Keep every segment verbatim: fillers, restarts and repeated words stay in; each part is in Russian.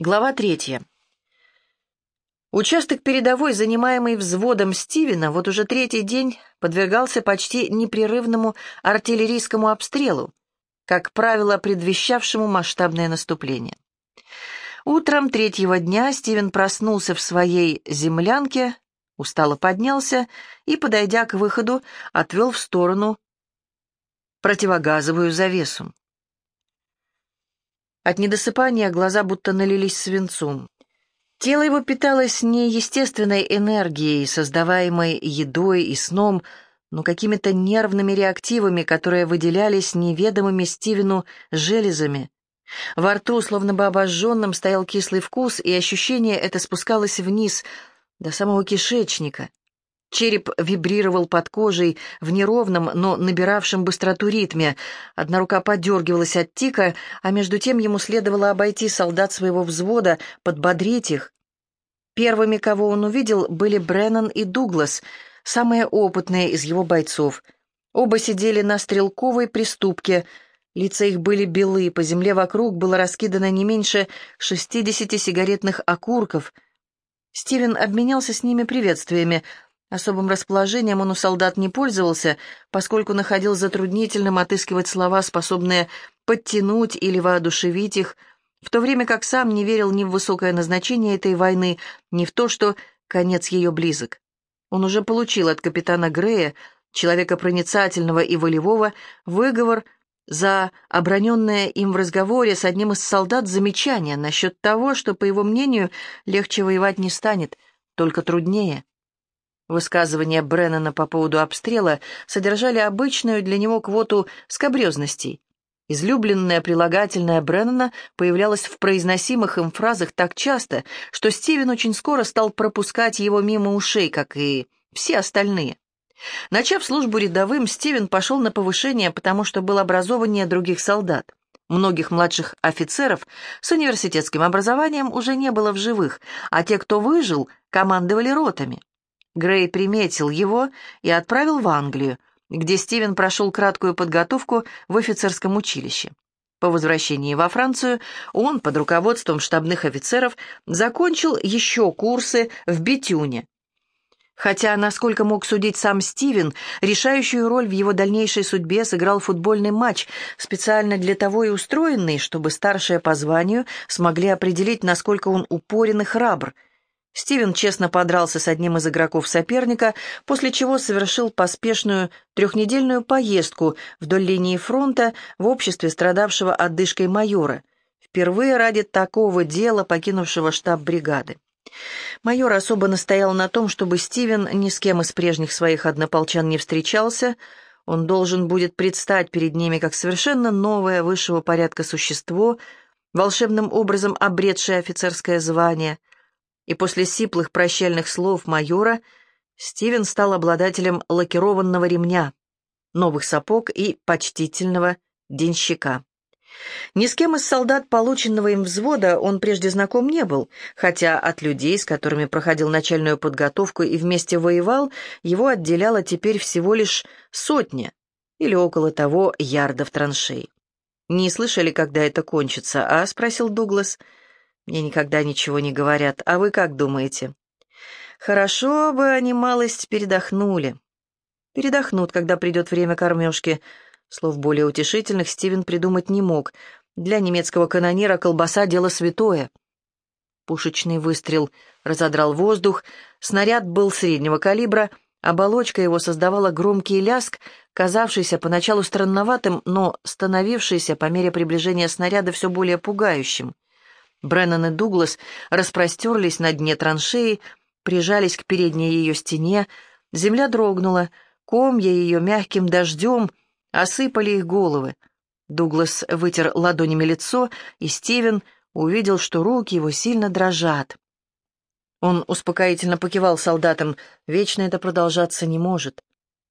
Глава третья. Участок передовой, занимаемый взводом Стивена, вот уже третий день подвергался почти непрерывному артиллерийскому обстрелу, как правило, предвещавшему масштабное наступление. Утром третьего дня Стивен проснулся в своей землянке, устало поднялся и, подойдя к выходу, отвел в сторону противогазовую завесу. От недосыпания глаза будто налились свинцом. Тело его питалось не естественной энергией, создаваемой едой и сном, но какими-то нервными реактивами, которые выделялись неведомыми Стивену железами. Во рту, словно бы обожженным, стоял кислый вкус, и ощущение это спускалось вниз, до самого кишечника. Череп вибрировал под кожей в неровном, но набиравшем быстроту ритме. Одна рука подергивалась от тика, а между тем ему следовало обойти солдат своего взвода, подбодрить их. Первыми, кого он увидел, были Бреннан и Дуглас, самые опытные из его бойцов. Оба сидели на стрелковой приступке. Лица их были белы, по земле вокруг было раскидано не меньше шестидесяти сигаретных окурков. Стивен обменялся с ними приветствиями. Особым расположением он у солдат не пользовался, поскольку находил затруднительным отыскивать слова, способные подтянуть или воодушевить их, в то время как сам не верил ни в высокое назначение этой войны, ни в то, что конец ее близок. Он уже получил от капитана Грея, человека проницательного и волевого, выговор за оброненное им в разговоре с одним из солдат замечание насчет того, что, по его мнению, легче воевать не станет, только труднее. Высказывания Бреннана по поводу обстрела содержали обычную для него квоту скабрезностей. Излюбленное прилагательное Бреннана появлялось в произносимых им фразах так часто, что Стивен очень скоро стал пропускать его мимо ушей, как и все остальные. Начав службу рядовым, Стивен пошел на повышение, потому что был образованнее других солдат. Многих младших офицеров с университетским образованием уже не было в живых, а те, кто выжил, командовали ротами. Грей приметил его и отправил в Англию, где Стивен прошел краткую подготовку в офицерском училище. По возвращении во Францию он под руководством штабных офицеров закончил еще курсы в Бетюне. Хотя, насколько мог судить сам Стивен, решающую роль в его дальнейшей судьбе сыграл футбольный матч, специально для того и устроенный, чтобы старшие по званию смогли определить, насколько он упорен и храбр. Стивен честно подрался с одним из игроков соперника, после чего совершил поспешную трехнедельную поездку вдоль линии фронта в обществе страдавшего одышкой майора, впервые ради такого дела покинувшего штаб бригады. Майор особо настоял на том, чтобы Стивен ни с кем из прежних своих однополчан не встречался. Он должен будет предстать перед ними как совершенно новое высшего порядка существо, волшебным образом обретшее офицерское звание. И после сиплых прощальных слов майора Стивен стал обладателем лакированного ремня, новых сапог и почтительного денщика. Ни с кем из солдат полученного им взвода он прежде знаком не был, хотя от людей, с которыми проходил начальную подготовку и вместе воевал, его отделяло теперь всего лишь сотня или около того ярдов траншей. «Не слышали, когда это кончится, а?» — спросил Дуглас. «Мне никогда ничего не говорят. А вы как думаете?» «Хорошо бы они малость передохнули». «Передохнут, когда придет время кормежки». Слов более утешительных Стивен придумать не мог. Для немецкого канонира колбаса — дело святое. Пушечный выстрел разодрал воздух. Снаряд был среднего калибра. Оболочка его создавала громкий ляск, казавшийся поначалу странноватым, но становившийся по мере приближения снаряда все более пугающим. Бреннан и Дуглас распростерлись на дне траншеи, прижались к передней ее стене. Земля дрогнула, комья ее мягким дождем осыпали их головы. Дуглас вытер ладонями лицо, и Стивен увидел, что руки его сильно дрожат. Он успокоительно покивал солдатам. Вечно это продолжаться не может.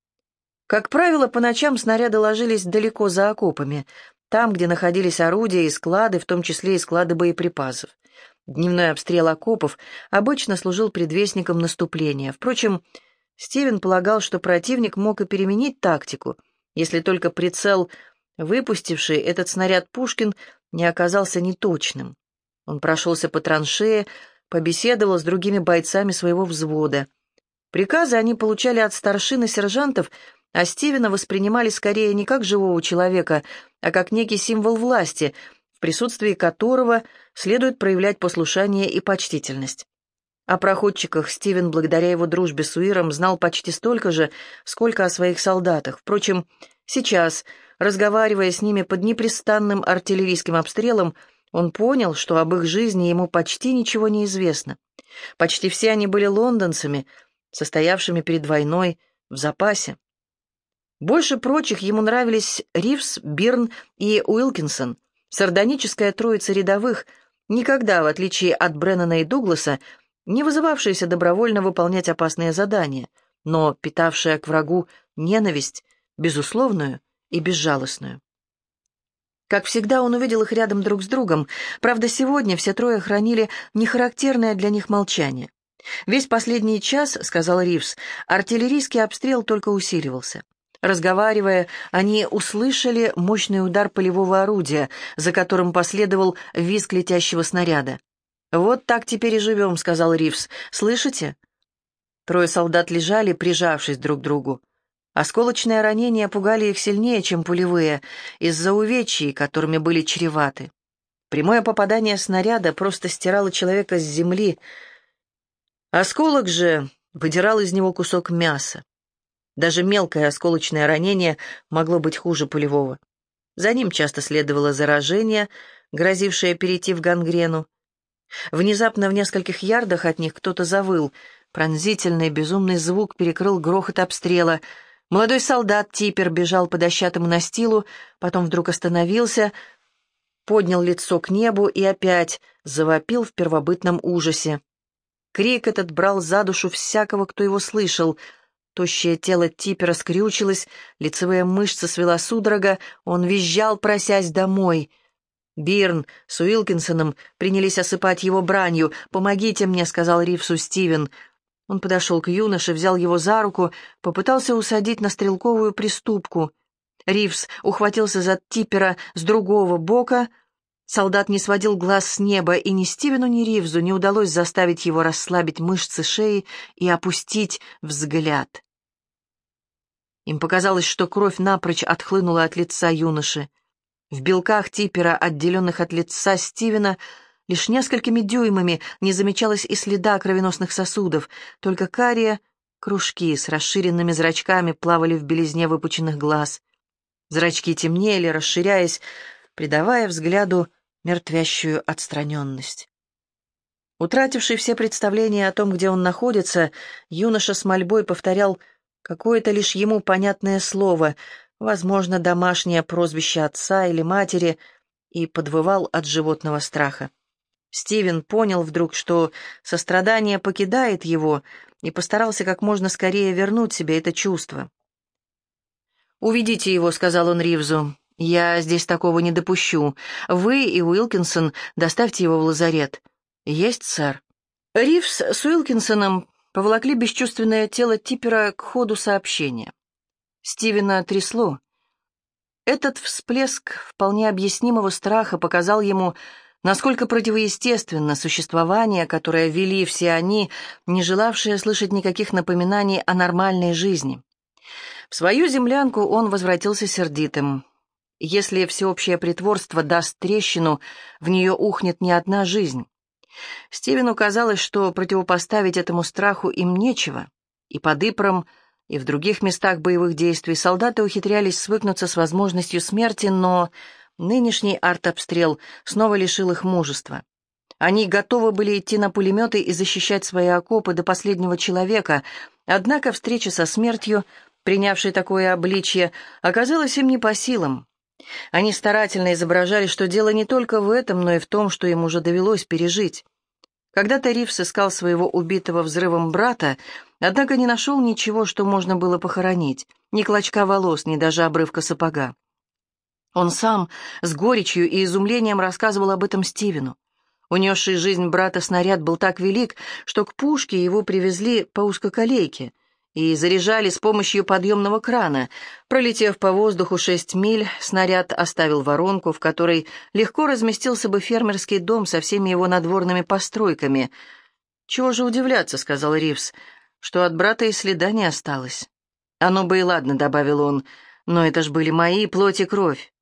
Как правило, по ночам снаряды ложились далеко за окопами, там, где находились орудия и склады, в том числе и склады боеприпасов. Дневной обстрел окопов обычно служил предвестником наступления. Впрочем, Стивен полагал, что противник мог и переменить тактику, если только прицел, выпустивший этот снаряд Пушкин, не оказался неточным. Он прошелся по траншее, побеседовал с другими бойцами своего взвода. Приказы они получали от старшин и сержантов, а Стивена воспринимали скорее не как живого человека, а как некий символ власти, в присутствии которого следует проявлять послушание и почтительность. О проходчиках Стивен, благодаря его дружбе с Уиром, знал почти столько же, сколько о своих солдатах. Впрочем, сейчас, разговаривая с ними под непрестанным артиллерийским обстрелом, он понял, что об их жизни ему почти ничего не известно. Почти все они были лондонцами, состоявшими перед войной в запасе. Больше прочих ему нравились Ривз, Бирн и Уилкинсон, сардоническая троица рядовых, никогда, в отличие от Бреннана и Дугласа, не вызывавшаяся добровольно выполнять опасные задания, но питавшая к врагу ненависть, безусловную и безжалостную. Как всегда, он увидел их рядом друг с другом, правда, сегодня все трое хранили нехарактерное для них молчание. «Весь последний час, — сказал Ривз, — артиллерийский обстрел только усиливался. Разговаривая, они услышали мощный удар полевого орудия, за которым последовал визг летящего снаряда. «Вот так теперь и живем», — сказал Ривз. «Слышите?» Трое солдат лежали, прижавшись друг к другу. Осколочные ранения пугали их сильнее, чем пулевые, из-за увечий, которыми были чреваты. Прямое попадание снаряда просто стирало человека с земли. Осколок же выдирал из него кусок мяса. Даже мелкое осколочное ранение могло быть хуже пулевого. За ним часто следовало заражение, грозившее перейти в гангрену. Внезапно в нескольких ярдах от них кто-то завыл. Пронзительный, безумный звук перекрыл грохот обстрела. Молодой солдат Типпер бежал по дощатому настилу, потом вдруг остановился, поднял лицо к небу и опять завопил в первобытном ужасе. Крик этот брал за душу всякого, кто его слышал. Тощее тело Типпера скрючилось, лицевые мышцы свела судорога, он визжал, просясь домой. Бирн с Уилкинсоном принялись осыпать его бранью. «Помогите мне», — сказал Ривзу Стивен. Он подошел к юноше, взял его за руку, попытался усадить на стрелковую приступку. Ривз ухватился за Типпера с другого бока. Солдат не сводил глаз с неба, и ни Стивену, ни Ривзу не удалось заставить его расслабить мышцы шеи и опустить взгляд. Им показалось, что кровь напрочь отхлынула от лица юноши. В белках Типпера, отделенных от лица Стивена, лишь несколькими дюймами не замечалось и следа кровеносных сосудов, только карие кружки с расширенными зрачками плавали в белизне выпученных глаз. Зрачки темнели, расширяясь, придавая взгляду мертвящую отстраненность. Утративший все представления о том, где он находится, юноша с мольбой повторял какое-то лишь ему понятное слово, возможно, домашнее прозвище отца или матери, и подвывал от животного страха. Стивен понял вдруг, что сострадание покидает его, и постарался как можно скорее вернуть себе это чувство. «Уведите его», — сказал он Ривзу. «Я здесь такого не допущу. Вы и Уилкинсон доставьте его в лазарет». «Есть, сэр». Ривз с Уилкинсоном поволокли бесчувственное тело Типпера к ходу сообщения. Стивена трясло. Этот всплеск вполне объяснимого страха показал ему, насколько противоестественно существование, которое вели все они, не желавшие слышать никаких напоминаний о нормальной жизни. В свою землянку он возвратился сердитым. Если всеобщее притворство даст трещину, в нее ухнет не одна жизнь. Стивену казалось, что противопоставить этому страху им нечего, и под Ипром, и в других местах боевых действий солдаты ухитрялись свыкнуться с возможностью смерти, но нынешний артобстрел снова лишил их мужества. Они готовы были идти на пулеметы и защищать свои окопы до последнего человека, однако встреча со смертью, принявшей такое обличье, оказалась им не по силам. Они старательно изображали, что дело не только в этом, но и в том, что им уже довелось пережить. Когда-то Ривз искал своего убитого взрывом брата, однако не нашел ничего, что можно было похоронить, ни клочка волос, ни даже обрывка сапога. Он сам с горечью и изумлением рассказывал об этом Стивену. Унесший жизнь брата снаряд был так велик, что к пушке его привезли по узкоколейке, и заряжали с помощью подъемного крана. Пролетев по воздуху шесть миль, снаряд оставил воронку, в которой легко разместился бы фермерский дом со всеми его надворными постройками. «Чего же удивляться», — сказал Ривз, — «что от брата и следа не осталось». «Оно бы и ладно», — добавил он, — «но это ж были мои плоть и кровь».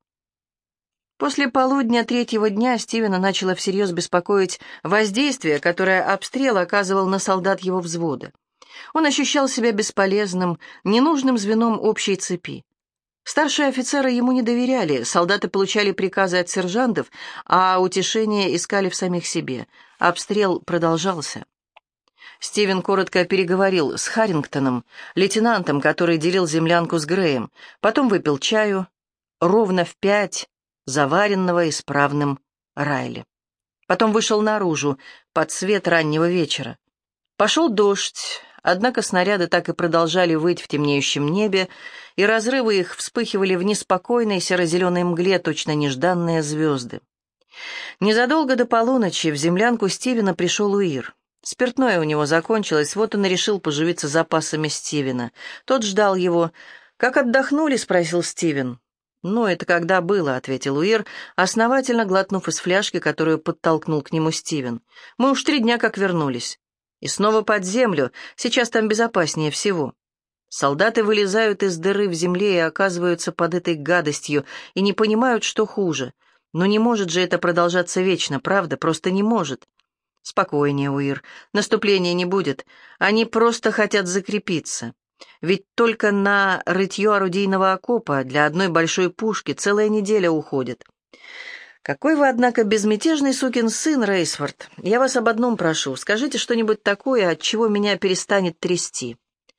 После полудня третьего дня Стивена начало всерьез беспокоить воздействие, которое обстрел оказывал на солдат его взвода. Он ощущал себя бесполезным, ненужным звеном общей цепи. Старшие офицеры ему не доверяли, солдаты получали приказы от сержантов, а утешение искали в самих себе. Обстрел продолжался. Стивен коротко переговорил с Харрингтоном, лейтенантом, который делил землянку с Греем, потом выпил чаю, ровно в пять, заваренного исправным Райли. Потом вышел наружу, под свет раннего вечера. Пошел дождь, однако снаряды так и продолжали выть в темнеющем небе, и разрывы их вспыхивали в неспокойной серо-зеленой мгле, точно нежданные звезды. Незадолго до полуночи в землянку Стивена пришел Уир. Спиртное у него закончилось, вот он и решил поживиться запасами Стивена. Тот ждал его. «Как отдохнули?» — спросил Стивен. «Ну, это когда было», — ответил Уир, основательно глотнув из фляжки, которую подтолкнул к нему Стивен. «Мы уж три дня как вернулись. И снова под землю, сейчас там безопаснее всего. Солдаты вылезают из дыры в земле и оказываются под этой гадостью, и не понимают, что хуже. Но не может же это продолжаться вечно, правда? Просто не может». «Спокойнее, Уир, наступления не будет. Они просто хотят закрепиться. Ведь только на рытье орудийного окопа для одной большой пушки целая неделя уходит. Какой вы, однако, безмятежный сукин сын, Рейсфорд. Я вас об одном прошу, скажите что-нибудь такое, от чего меня перестанет трясти».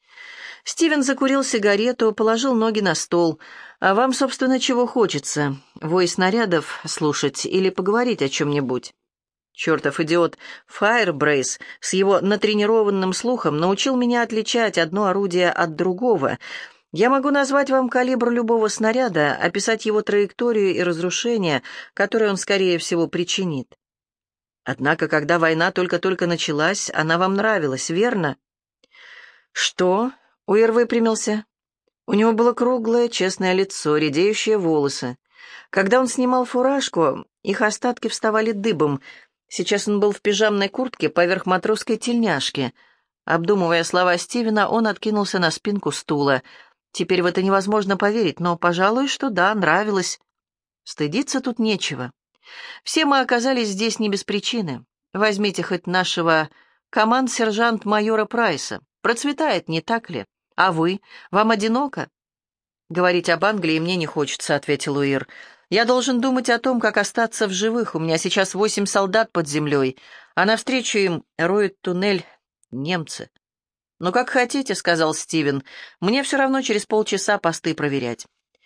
Стивен закурил сигарету, положил ноги на стол. «А вам, собственно, чего хочется? Вой снарядов слушать или поговорить о чем-нибудь?» Чертов идиот Файрбрейс с его натренированным слухом научил меня отличать одно орудие от другого. Я могу назвать вам калибр любого снаряда, описать его траекторию и разрушение, которое он, скорее всего, причинит. Однако, когда война только-только началась, она вам нравилась, верно? Что? Уир выпрямился. У него было круглое, честное лицо, редеющие волосы. Когда он снимал фуражку, их остатки вставали дыбом. Сейчас он был в пижамной куртке поверх матросской тельняшки. Обдумывая слова Стивена, он откинулся на спинку стула. Теперь в это невозможно поверить, но, пожалуй, что да, нравилось. Стыдиться тут нечего. Все мы оказались здесь не без причины. Возьмите хоть нашего команд-сержант-майора Прайса. Процветает, не так ли? А вы? Вам одиноко? «Говорить об Англии мне не хочется», — ответил Уир. «Я должен думать о том, как остаться в живых. У меня сейчас восемь солдат под землей, а навстречу им роют туннель немцы». «Ну, как хотите», — сказал Стивен. «Мне все равно через полчаса посты проверять».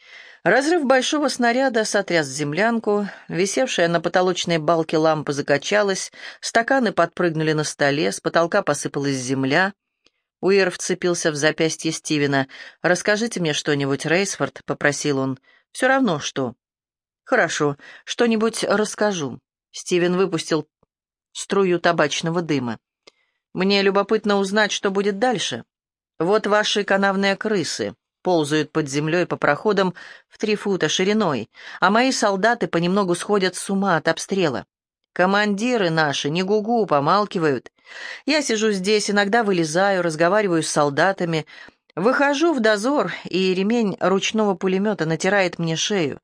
Разрыв большого снаряда сотряс землянку, висевшая на потолочной балке лампа закачалась, стаканы подпрыгнули на столе, с потолка посыпалась земля. Уир вцепился в запястье Стивена. «Расскажите мне что-нибудь, Рейсфорд», — попросил он. «Все равно что». «Хорошо, что-нибудь расскажу». Стивен выпустил струю табачного дыма. «Мне любопытно узнать, что будет дальше. Вот ваши канавные крысы ползают под землей по проходам в три фута шириной, а мои солдаты понемногу сходят с ума от обстрела. Командиры наши не гугу, помалкивают. Я сижу здесь, иногда вылезаю, разговариваю с солдатами, выхожу в дозор, и ремень ручного пулемета натирает мне шею.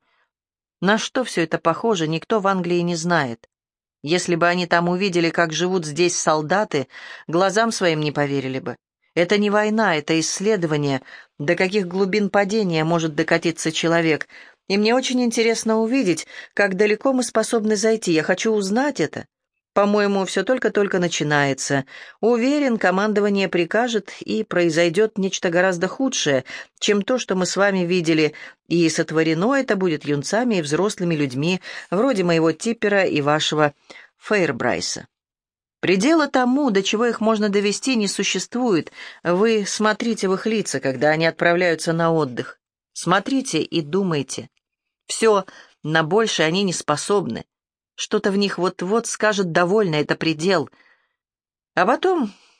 На что все это похоже, никто в Англии не знает. Если бы они там увидели, как живут здесь солдаты, глазам своим не поверили бы. Это не война, это исследование, до каких глубин падения может докатиться человек. И мне очень интересно увидеть, как далеко мы способны зайти. Я хочу узнать это. По-моему, все только-только начинается. Уверен, командование прикажет, и произойдет нечто гораздо худшее, чем то, что мы с вами видели, и сотворено это будет юнцами и взрослыми людьми, вроде моего Типпера и вашего Фейрбрайса. Предела тому, до чего их можно довести, не существует. Вы смотрите в их лица, когда они отправляются на отдых. Смотрите и думайте. Все, на большее они не способны. Что-то в них вот-вот скажет «довольно, это предел». А потом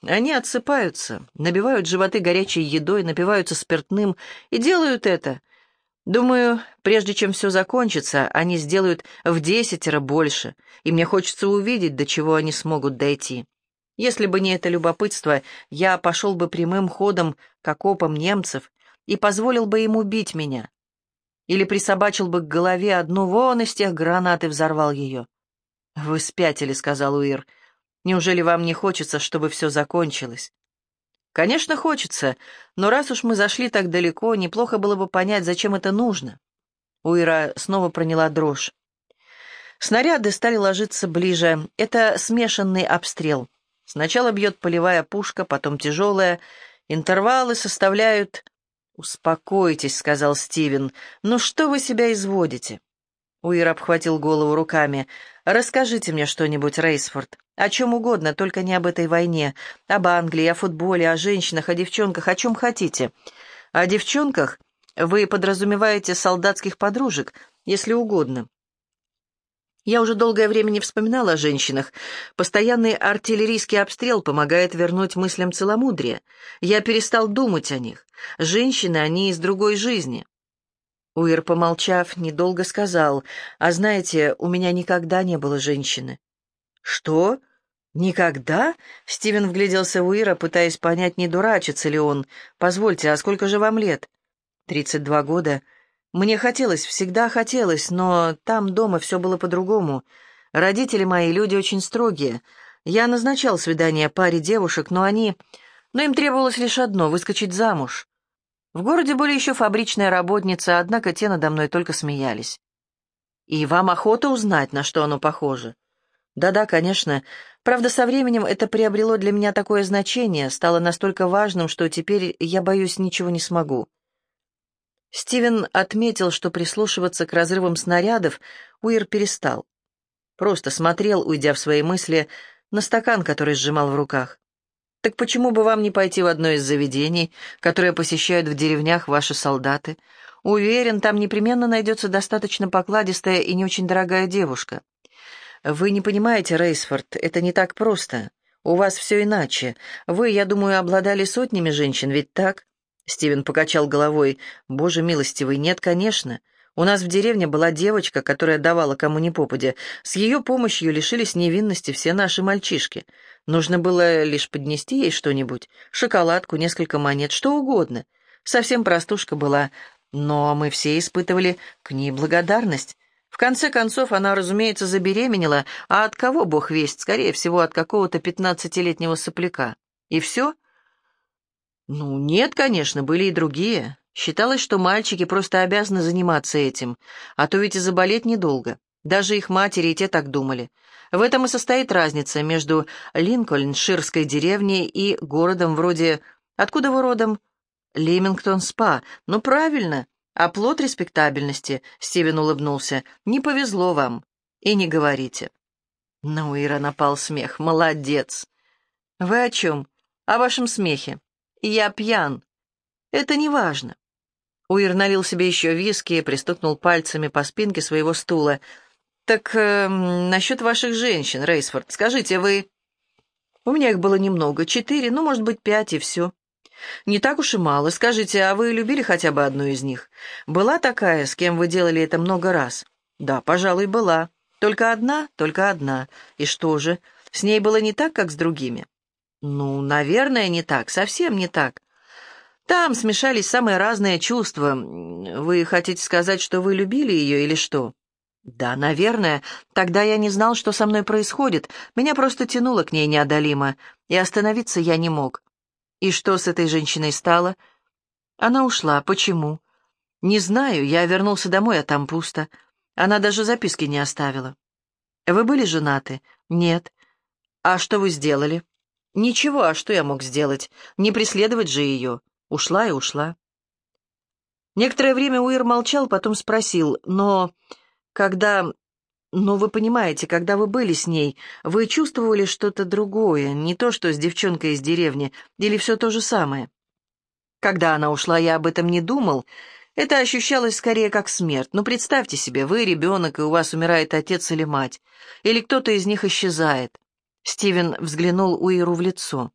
Они отсыпаются, набивают животы горячей едой, напиваются спиртным и делают это. Думаю, прежде чем все закончится, они сделают в десятеро больше, и мне хочется увидеть, до чего они смогут дойти. Если бы не это любопытство, я пошел бы прямым ходом к окопам немцев и позволил бы им убить меня. Или присобачил бы к голове одну вон из тех гранат и взорвал ее. «Вы спятили», — сказал Уир. «Неужели вам не хочется, чтобы все закончилось?» «Конечно, хочется, но раз уж мы зашли так далеко, неплохо было бы понять, зачем это нужно». Уира снова проняла дрожь. Снаряды стали ложиться ближе. Это смешанный обстрел. Сначала бьет полевая пушка, потом тяжелая. Интервалы составляют... «Успокойтесь», — сказал Стивен. «Ну что вы себя изводите?» Уир обхватил голову руками. «Расскажите мне что-нибудь, Рейсфорд. О чем угодно, только не об этой войне. Об Англии, о футболе, о женщинах, о девчонках, о чем хотите. О девчонках вы подразумеваете солдатских подружек, если угодно. Я уже долгое время не вспоминала о женщинах. Постоянный артиллерийский обстрел помогает вернуть мыслям целомудрие. Я перестал думать о них. Женщины, они из другой жизни». Уир, помолчав, недолго сказал: «А знаете, у меня никогда не было женщины». «Что? Никогда?» Стивен вгляделся в Уира, пытаясь понять, не дурачится ли он. «Позвольте, а сколько же вам лет?» «Тридцать два года. Мне хотелось, всегда хотелось, но там дома все было по-другому. Родители мои люди очень строгие. Я назначал свидания паре девушек, но они... Но им требовалось лишь одно — выскочить замуж. В городе были еще фабричная работница, однако те надо мной только смеялись». «И вам охота узнать, на что оно похоже?» «Да-да, конечно. Правда, со временем это приобрело для меня такое значение, стало настолько важным, что теперь, я боюсь, ничего не смогу». Стивен отметил, что прислушиваться к разрывам снарядов Уир перестал. Просто смотрел, уйдя в свои мысли, на стакан, который сжимал в руках. «Так почему бы вам не пойти в одно из заведений, которые посещают в деревнях ваши солдаты? Уверен, там непременно найдется достаточно покладистая и не очень дорогая девушка». «Вы не понимаете, Рейсфорд, это не так просто. У вас все иначе. Вы, я думаю, обладали сотнями женщин, ведь так?» Стивен покачал головой. «Боже милостивый, нет, конечно. У нас в деревне была девочка, которая давала кому ни попадя. С ее помощью лишились невинности все наши мальчишки. Нужно было лишь поднести ей что-нибудь, шоколадку, несколько монет, что угодно. Совсем простушка была, но мы все испытывали к ней благодарность. В конце концов, она, разумеется, забеременела, а от кого, бог весть, скорее всего, от какого-то пятнадцатилетнего сопляка. И все?» «Ну, нет, конечно, были и другие. Считалось, что мальчики просто обязаны заниматься этим, а то ведь и заболеть недолго. Даже их матери и те так думали. В этом и состоит разница между Линкольнширской деревней и городом вроде... Откуда вы родом?» «Лимингтон-Спа. Ну, правильно. Оплот респектабельности», — Стивен улыбнулся. «Не повезло вам. И не говорите». На Уира напал смех. «Молодец». «Вы о чем? О вашем смехе?» «Я пьян. Это не важно». Уир налил себе еще виски и пристукнул пальцами по спинке своего стула. «Так э, насчет ваших женщин, Рейсфорд, скажите, вы...» «У меня их было немного, четыре, ну, может быть, пять, и все». «Не так уж и мало. Скажите, а вы любили хотя бы одну из них? Была такая, с кем вы делали это много раз?» «Да, пожалуй, была. Только одна, только одна. И что же, с ней было не так, как с другими?» «Ну, наверное, не так, совсем не так. Там смешались самые разные чувства. Вы хотите сказать, что вы любили ее или что?» «Да, наверное. Тогда я не знал, что со мной происходит. Меня просто тянуло к ней неодолимо, и остановиться я не мог». «И что с этой женщиной стало?» «Она ушла. Почему?» «Не знаю. Я вернулся домой, а там пусто. Она даже записки не оставила». «Вы были женаты?» «Нет». «А что вы сделали?» «Ничего, а что я мог сделать? Не преследовать же ее. Ушла и ушла». Некоторое время Уир молчал, потом спросил: «Но когда... Но вы понимаете, когда вы были с ней, вы чувствовали что-то другое, не то, что с девчонкой из деревни, или все то же самое?» «Когда она ушла, я об этом не думал. Это ощущалось скорее как смерть. Но представьте себе, вы ребенок, и у вас умирает отец или мать, или кто-то из них исчезает». Стивен взглянул Уиру в лицо.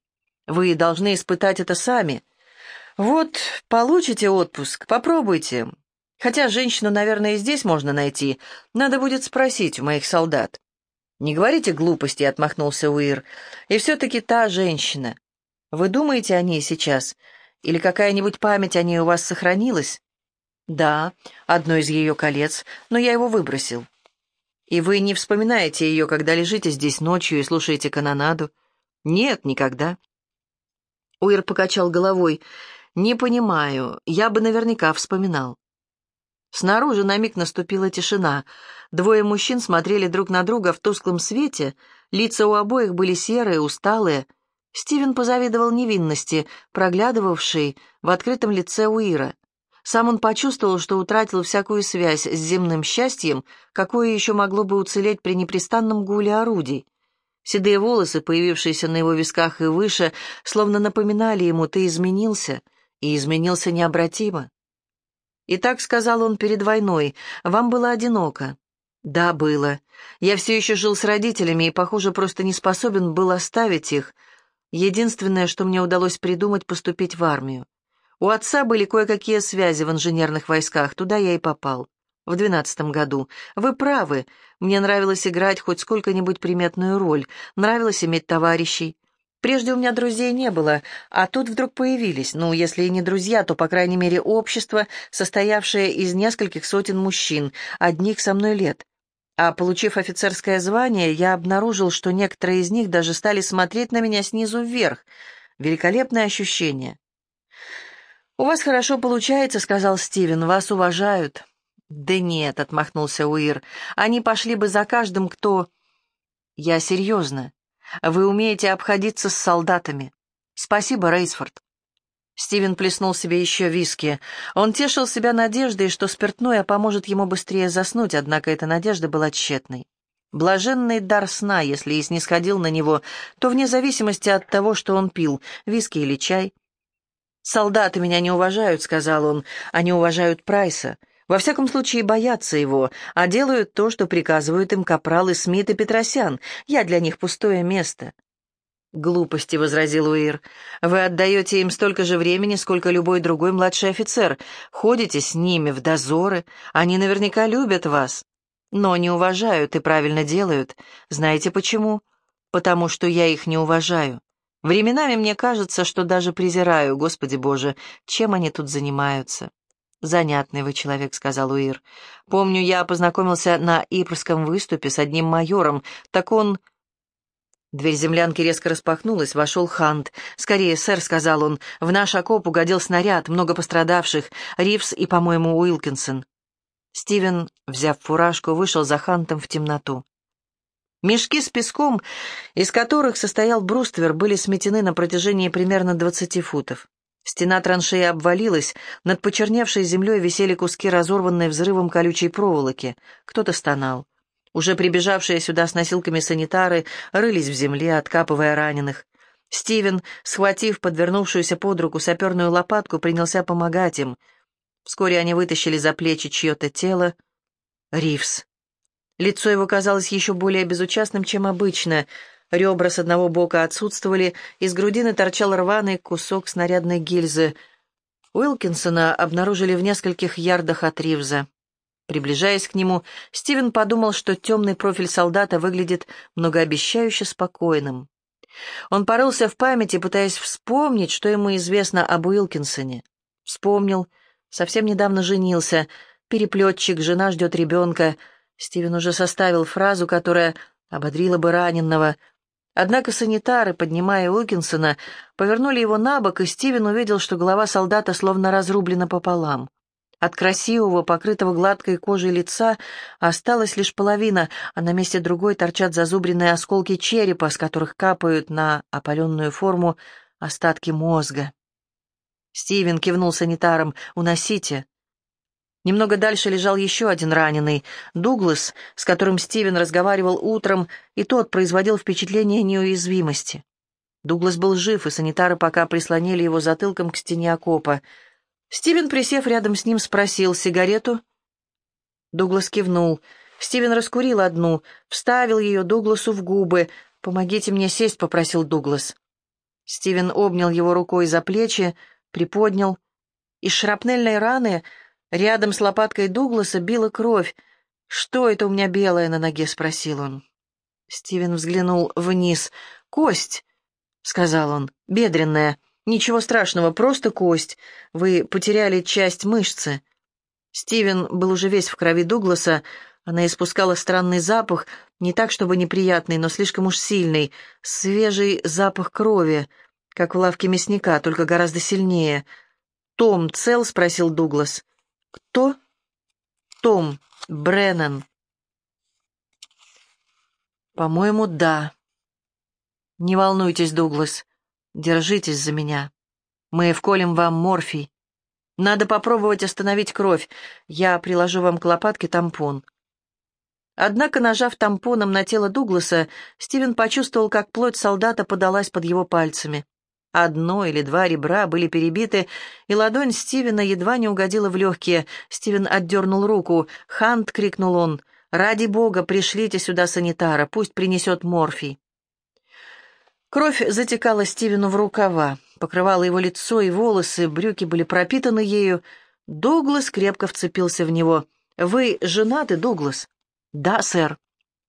Вы должны испытать это сами. Вот, получите отпуск, попробуйте. Хотя женщину, наверное, и здесь можно найти. Надо будет спросить у моих солдат». «Не говорите глупости», — отмахнулся Уир. «И все-таки та женщина. Вы думаете о ней сейчас? Или какая-нибудь память о ней у вас сохранилась?» «Да, одно из ее колец, но я его выбросил». «И вы не вспоминаете ее, когда лежите здесь ночью и слушаете канонаду?» «Нет, никогда». Уир покачал головой. «Не понимаю, я бы наверняка вспоминал». Снаружи на миг наступила тишина. Двое мужчин смотрели друг на друга в тусклом свете, лица у обоих были серые, усталые. Стивен позавидовал невинности, проглядывавшей в открытом лице Уира. Сам он почувствовал, что утратил всякую связь с земным счастьем, какое еще могло бы уцелеть при непрестанном гуле орудий. Седые волосы, появившиеся на его висках и выше, словно напоминали ему: «Ты изменился, и изменился необратимо». «И так, — сказал он перед войной, — вам было одиноко». «Да, было. Я все еще жил с родителями и, похоже, просто не способен был оставить их. Единственное, что мне удалось придумать, — поступить в армию. У отца были кое-какие связи в инженерных войсках, туда я и попал. В двенадцатом году. Вы правы, мне нравилось играть хоть сколько-нибудь приметную роль, нравилось иметь товарищей. Прежде у меня друзей не было, а тут вдруг появились, ну, если и не друзья, то, по крайней мере, общество, состоявшее из нескольких сотен мужчин, одних со мной лет. А получив офицерское звание, я обнаружил, что некоторые из них даже стали смотреть на меня снизу вверх. Великолепное ощущение». «У вас хорошо получается», — сказал Стивен, — «вас уважают». «Да нет», — отмахнулся Уир, — «они пошли бы за каждым, кто...» «Я серьезно. Вы умеете обходиться с солдатами. Спасибо, Рейсфорд». Стивен плеснул себе еще виски. Он тешил себя надеждой, что спиртное поможет ему быстрее заснуть, однако эта надежда была тщетной. Блаженный дар сна, если и снисходил на него, то вне зависимости от того, что он пил, виски или чай. «Солдаты меня не уважают», — сказал он, — «они уважают Прайса. Во всяком случае, боятся его, а делают то, что приказывают им капралы Смит и Петросян. Я для них пустое место». «Глупости», — возразил Уир. «Вы отдаете им столько же времени, сколько любой другой младший офицер. Ходите с ними в дозоры. Они наверняка любят вас. Но не уважают и правильно делают. Знаете почему? Потому что я их не уважаю. Временами мне кажется, что даже презираю, Господи Боже, чем они тут занимаются». «Занятный вы человек», — сказал Уир. «Помню, я познакомился на Ипрском выступе с одним майором. Так он...» Дверь землянки резко распахнулась, вошел Хант. «Скорее, сэр», — сказал он, — «в наш окоп угодил снаряд, много пострадавших, Ривз и, по-моему, Уилкинсон». Стивен, взяв фуражку, вышел за Хантом в темноту. Мешки с песком, из которых состоял бруствер, были сметены на протяжении примерно двадцати футов. Стена траншеи обвалилась, над почерневшей землей висели куски разорванной взрывом колючей проволоки. Кто-то стонал. Уже прибежавшие сюда с носилками санитары рылись в земле, откапывая раненых. Стивен, схватив подвернувшуюся под руку саперную лопатку, принялся помогать им. Вскоре они вытащили за плечи чье-то тело. Ривз. Лицо его казалось еще более безучастным, чем обычно. Ребра с одного бока отсутствовали, из грудины торчал рваный кусок снарядной гильзы. Уилкинсона обнаружили в нескольких ярдах от Ривза. Приближаясь к нему, Стивен подумал, что темный профиль солдата выглядит многообещающе спокойным. Он порылся в памяти, пытаясь вспомнить, что ему известно об Уилкинсоне. Вспомнил. Совсем недавно женился. Переплетчик, жена ждет ребенка. Стивен уже составил фразу, которая ободрила бы раненого. Однако санитары, поднимая Уилкинсона, повернули его на бок, и Стивен увидел, что голова солдата словно разрублена пополам. От красивого, покрытого гладкой кожей лица осталась лишь половина, а на месте другой торчат зазубренные осколки черепа, с которых капают на опаленную форму остатки мозга. Стивен кивнул санитарам: «Уносите». Немного дальше лежал еще один раненый, Дуглас, с которым Стивен разговаривал утром, и тот производил впечатление неуязвимости. Дуглас был жив, и санитары пока прислонили его затылком к стене окопа. Стивен, присев рядом с ним, спросил: «Сигарету?» Дуглас кивнул. Стивен раскурил одну, вставил ее Дугласу в губы. «Помогите мне сесть», — попросил Дуглас. Стивен обнял его рукой за плечи, приподнял. Из шрапнельной раны рядом с лопаткой Дугласа била кровь. «Что это у меня белое на ноге?» — спросил он. Стивен взглянул вниз. «Кость», — сказал он, — «бедренная. Ничего страшного, просто кость. Вы потеряли часть мышцы». Стивен был уже весь в крови Дугласа. Она испускала странный запах, не так чтобы неприятный, но слишком уж сильный. Свежий запах крови, как в лавке мясника, только гораздо сильнее. «Том цел?» — спросил Дуглас. «Кто?» «Том Бреннан». «По-моему, да». «Не волнуйтесь, Дуглас. Держитесь за меня. Мы вколем вам морфий. Надо попробовать остановить кровь. Я приложу вам к лопатке тампон». Однако, нажав тампоном на тело Дугласа, Стивен почувствовал, как плоть солдата подалась под его пальцами. Одно или два ребра были перебиты, и ладонь Стивена едва не угодила в легкие. Стивен отдернул руку. «Хант!» — крикнул он. «Ради бога, пришлите сюда санитара, пусть принесет морфий». Кровь затекала Стивену в рукава, покрывала его лицо и волосы, брюки были пропитаны ею. Дуглас крепко вцепился в него. «Вы женаты, Дуглас?» «Да, сэр».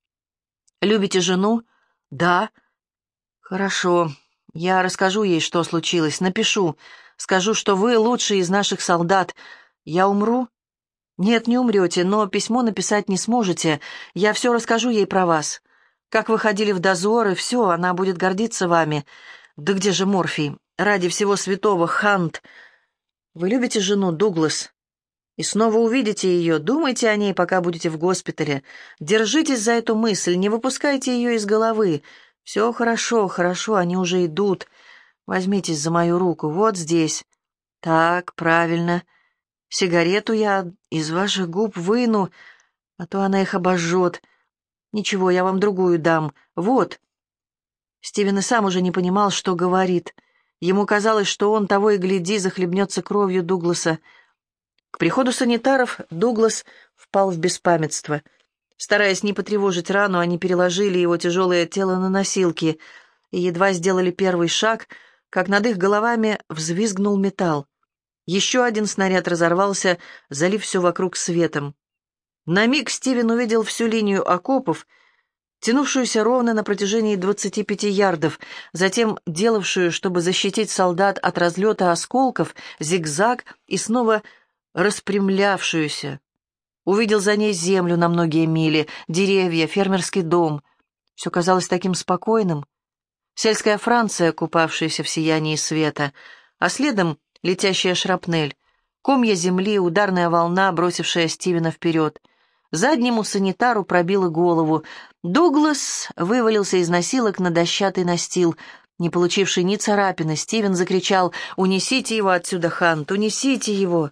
«Любите жену?» «Да». «Хорошо. Я расскажу ей, что случилось. Напишу. Скажу, что вы лучший из наших солдат. Я умру?» «Нет, не умрете, но письмо написать не сможете. Я все расскажу ей про вас. Как вы ходили в дозор, и все, она будет гордиться вами. Да где же морфий? Ради всего святого, Хант. Вы любите жену, Дуглас? И снова увидите ее. Думайте о ней, пока будете в госпитале. Держитесь за эту мысль, не выпускайте ее из головы. Все хорошо, хорошо, они уже идут. Возьмитесь за мою руку, вот здесь. Так, правильно. Сигарету я из ваших губ выну, а то она их обожжет. Ничего, я вам другую дам. Вот». Стивен и сам уже не понимал, что говорит. Ему казалось, что он того и гляди захлебнется кровью Дугласа. К приходу санитаров Дуглас впал в беспамятство. Стараясь не потревожить рану, они переложили его тяжелое тело на носилки и едва сделали первый шаг, как над их головами взвизгнул металл. Еще один снаряд разорвался, залив все вокруг светом. На миг Стивен увидел всю линию окопов, тянувшуюся ровно на протяжении двадцати пяти ярдов, затем делавшую, чтобы защитить солдат от разлета осколков, зигзаг и снова распрямлявшуюся. Увидел за ней землю на многие мили, деревья, фермерский дом. Все казалось таким спокойным. Сельская Франция, купавшаяся в сиянии света, а следом летящая шрапнель, комья земли, ударная волна, бросившая Стивена вперед. Заднему санитару пробило голову. Дуглас вывалился из носилок на дощатый настил. Не получивший ни царапины, Стивен закричал: «Унесите его отсюда, Хант, унесите его!»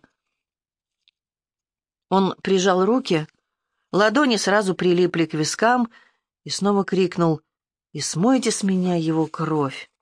Он прижал руки, ладони сразу прилипли к вискам и снова крикнул: «И смойте с меня его кровь!»